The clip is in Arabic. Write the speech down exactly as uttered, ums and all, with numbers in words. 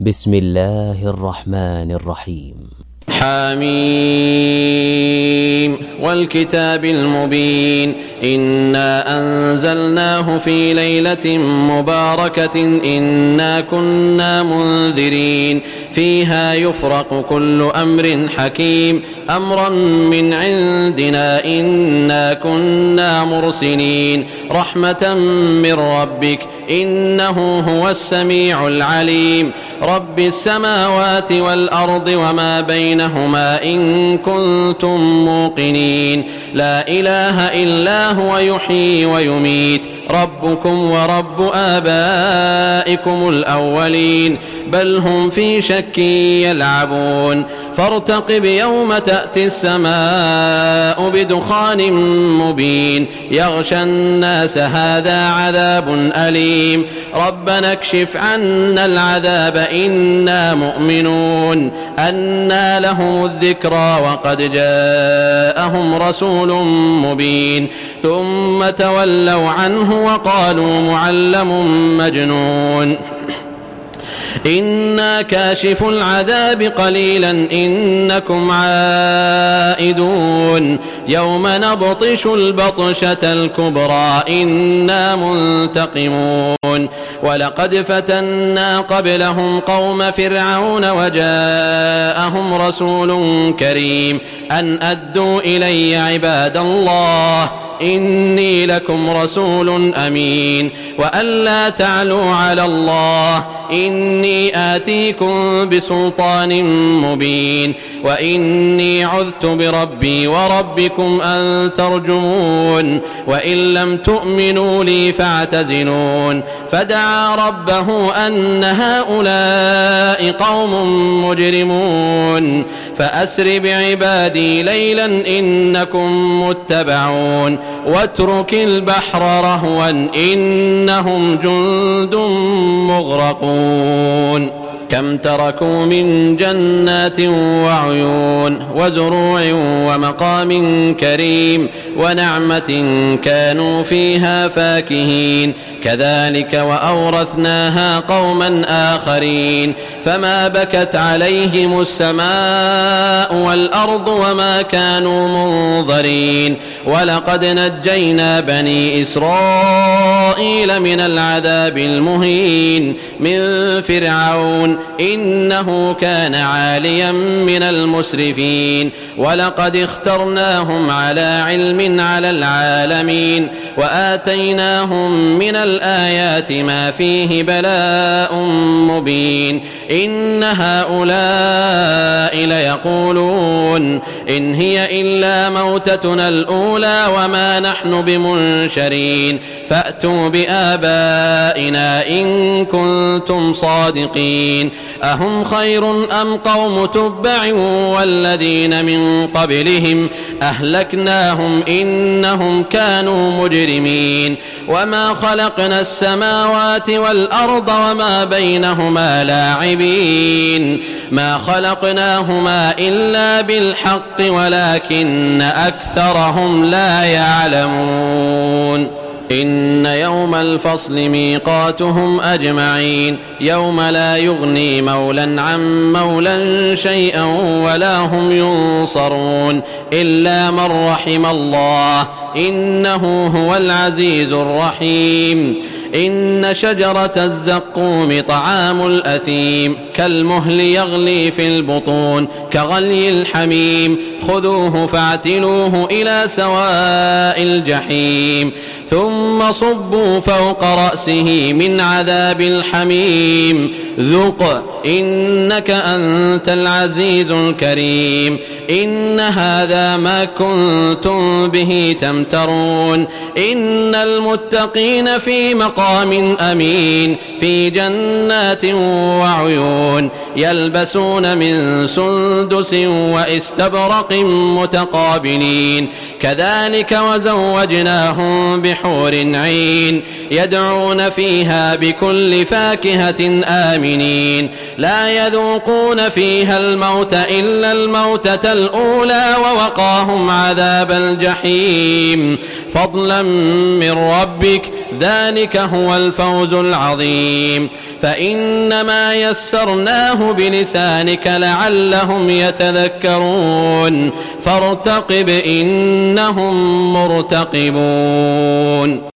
بسم الله الرحمن الرحيم. حميم والكتاب المبين إنا أنزلناه في ليلة مباركة إنا كنا منذرين فيها يفرق كل أمر حكيم أمرا من عندنا إنا كنا مرسلين رحمة من ربك إنه هو السميع العليم رب السماوات والأرض وما بينهما إن كنتم موقنين لا إله إلا هو يحيي ويميت ربكم ورب آبائكم الأولين بل هم في شك يلعبون فارتقب يوم تأتي السماء بدخان مبين يغشى الناس هذا عذاب أليم ربنا اكشف عنا العذاب إنا مؤمنون أنى لهم الذكرى وقد جاءهم رسول مبين ثم تولوا عنه وقالوا معلم مجنون إنا كاشف العذاب قليلا إنكم عائدون يوم نبطش البطشة الكبرى إنا منتقمون ولقد فتنا قبلهم قوم فرعون وجاءهم رسول كريم أن أدوا إلي عباد الله إني لكم رسول أمين وأن لا تعلوا على الله إني آتيكم بسلطان مبين وإني عذت بربي وربكم أن ترجمون وإن لم تؤمنوا لي فاعتزلون فدعا ربه أن هؤلاء قوم مجرمون فأسر بعبادي ليلا إنكم متبعون واترك البحر رهوا إنهم جند مغرقون كم تركوا من جنات وعيون وزروع ومقام كريم ونعمة كانوا فيها فاكهين كذلك وأورثناها قوما آخرين فما بكت عليهم السماء والأرض وما كانوا منظرين ولقد نجينا بني إسرائيل من العذاب المهين من فرعون إنه كان عاليا من المسرفين ولقد اخترناهم على علم على العالمين وآتيناهم من الآيات ما فيه بلاء مبين إن هؤلاء ليقولون إن هي إلا موتتنا الأولى وما نحن بمنشرين فأتوا بآبائنا إن كنتم صادقين أهم خير أم قوم تبع والذين من قبلهم أهلكناهم إنهم كانوا مجرمين وما خلقنا السماوات والأرض وما بينهما لاعبين ما خلقناهما إلا بالحق ولكن أكثرهم لا يعلمون إن يوم الفصل ميقاتهم أجمعين يوم لا يغني مولا عن مولا شيئا ولا هم ينصرون إلا من رحم الله إنه هو العزيز الرحيم إن شجرة الزقوم طعام الأثيم كالمهل يغلي في البطون كغلي الحميم خذوه فاعتلوه إلى سواء الجحيم ثم صبوا فوق رأسه من عذاب الحميم ذق إنك أنت العزيز الكريم إن هذا ما كنتم به تمترون إن المتقين في مقام أمين في جنات وعيون يلبسون من سندس واستبرق متقابلين كذلك وزوجناهم بحور عين يدعون فيها بكل فاكهة آمنين لا يذوقون فيها الموت إلا الموتة الأولى ووقاهم عذاب الجحيم فضلا من ربك ذلك هو الفوز العظيم فإنما يسرناه بلسانك لعلهم يتذكرون فارتقب إنهم مرتقبون